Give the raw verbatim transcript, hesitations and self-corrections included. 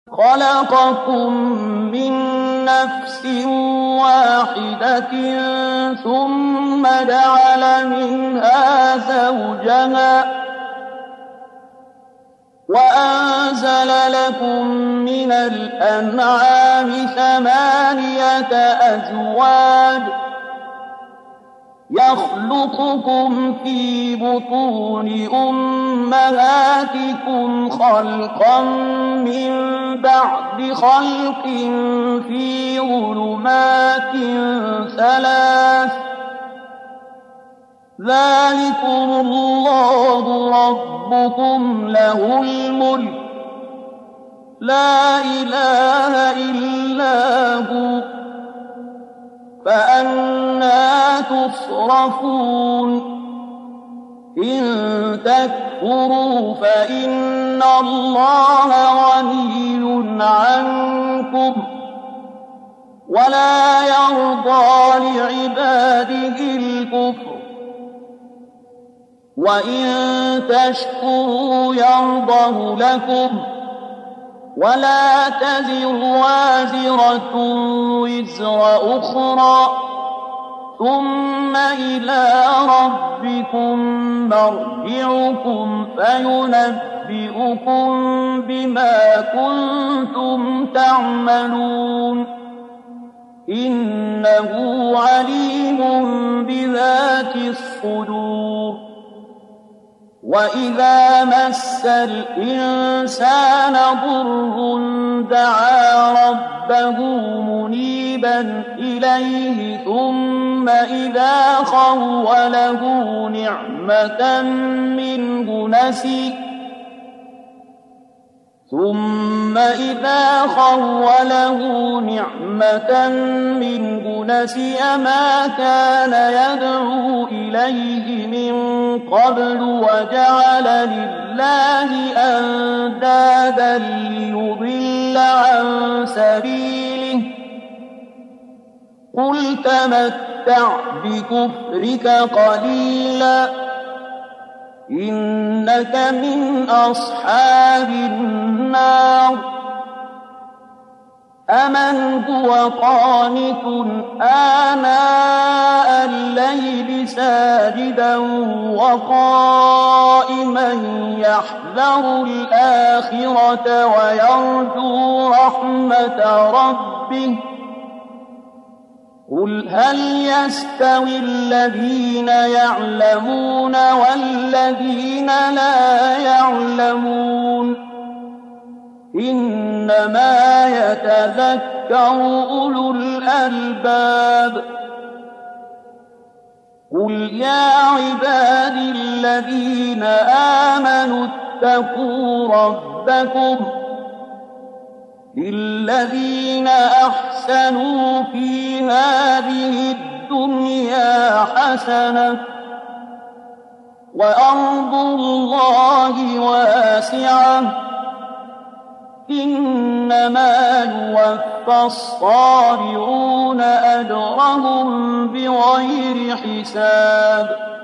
خَلَقَكُم مِّن نَّفْسٍ وَاحِدَةٍ ثُمَّ جَعَلَ مِنْهَا زَوْجَهَا وَأَنزَلَ لَكُم مِّنَ الْأَنْعَامِ ثَمَانِيَةَ أَزْوَاجٍ ۚ يَخْلُقُكُمْ فِي بُطُونِ أُمَّهَاتِكُمْ خَلْقًا مِّن بَعْدِ خَلْقٍ فِي ظُلُمَاتٍ ثَلَاثٍ ۚ ذَٰلِكُمُ اللَّهُ رَبُّكُمْ لَهُ الْمُلْكُ ۖ لَا إِلَٰهَ إِلَّا هُوَ ۖ فَأَنَّىٰ تُصْرَفُونَ إِن تَكْفُرُوا فَإِنَّ اللَّهَ غَنِيٌّ عَنكُمْ وَلَا يَرْضَىٰ لِعِبَادِهِ الْكُفْرَ وَإِن تَشْكُرُوا يَرْضَهُ لَكُمْ وَلَا تَزِرُ وَازِرَةٌ وِزْرَ أُخْرَىٰ ۗ ثُمَّ إِلَىٰ رَبِّكُم مَّرْجِعُكُمْ فَيُنَبِّئُكُم بِمَا كُنتُمْ تَعْمَلُونَ إِنَّهُ عَلِيمٌ بِذَاتِ الصُّدُورِ وَإِذَا مَسَّ الْإِنسَانَ ضُرٌّ دَعَا رَبَّهُ مُنِيبًا إِلَيْهِ ثُمَّ إِذَا خَوَّلَهُ نِعْمَةً مِّنْهُ نَسِيَ ثُمَّ إِذَا خَوَّلَهُ نِعْمَةً مِّنْهُ نَسِيَ مَا كَانَ يَدْعُو إِلَيْهِ مِن قَبْلُ وَجَعَلَ لِلَّهِ أَندَادًا لِّيُضِلَّ عَن سَبِيلِهِ ۗ قُلْ تَمَتَّعْ بِكُفْرِكَ قَلِيلًا إِنَّكَ مِنْ أَصْحَابِ النَّارِ أَمَنْ هُوَ قَانِتٌ آنَاءَ اللَّيْلِ سَاجِدًا وَقَائِمًا يَحْذَرُ الْآخِرَةَ وَيَرْجُو رَحْمَةَ رَبِّهِ ۗ قُلْ هَلْ يَسْتَوِي الَّذِينَ يَعْلَمُونَ وَالَّذِينَ لَا يَعْلَمُونَ ۗ إِنَّمَا يَتَذَكَّرُ أُولُو الْأَلْبَابِ قُلْ يَا عِبَادِي الَّذِينَ آمَنُوا اتَّقُوا رَبَّكُمْ لِلَّذِينَ أَحْسَنُوا فِي هَٰذِهِ الدُّنْيَا حَسَنَةٌ ۗ وَأَرْضُ اللَّهِ وَاسِعَةٌ ۗ إِنَّمَا يُوَفَّى الصَّابِرُونَ أَجْرَهُم بِغَيْرِ حِسَابٍ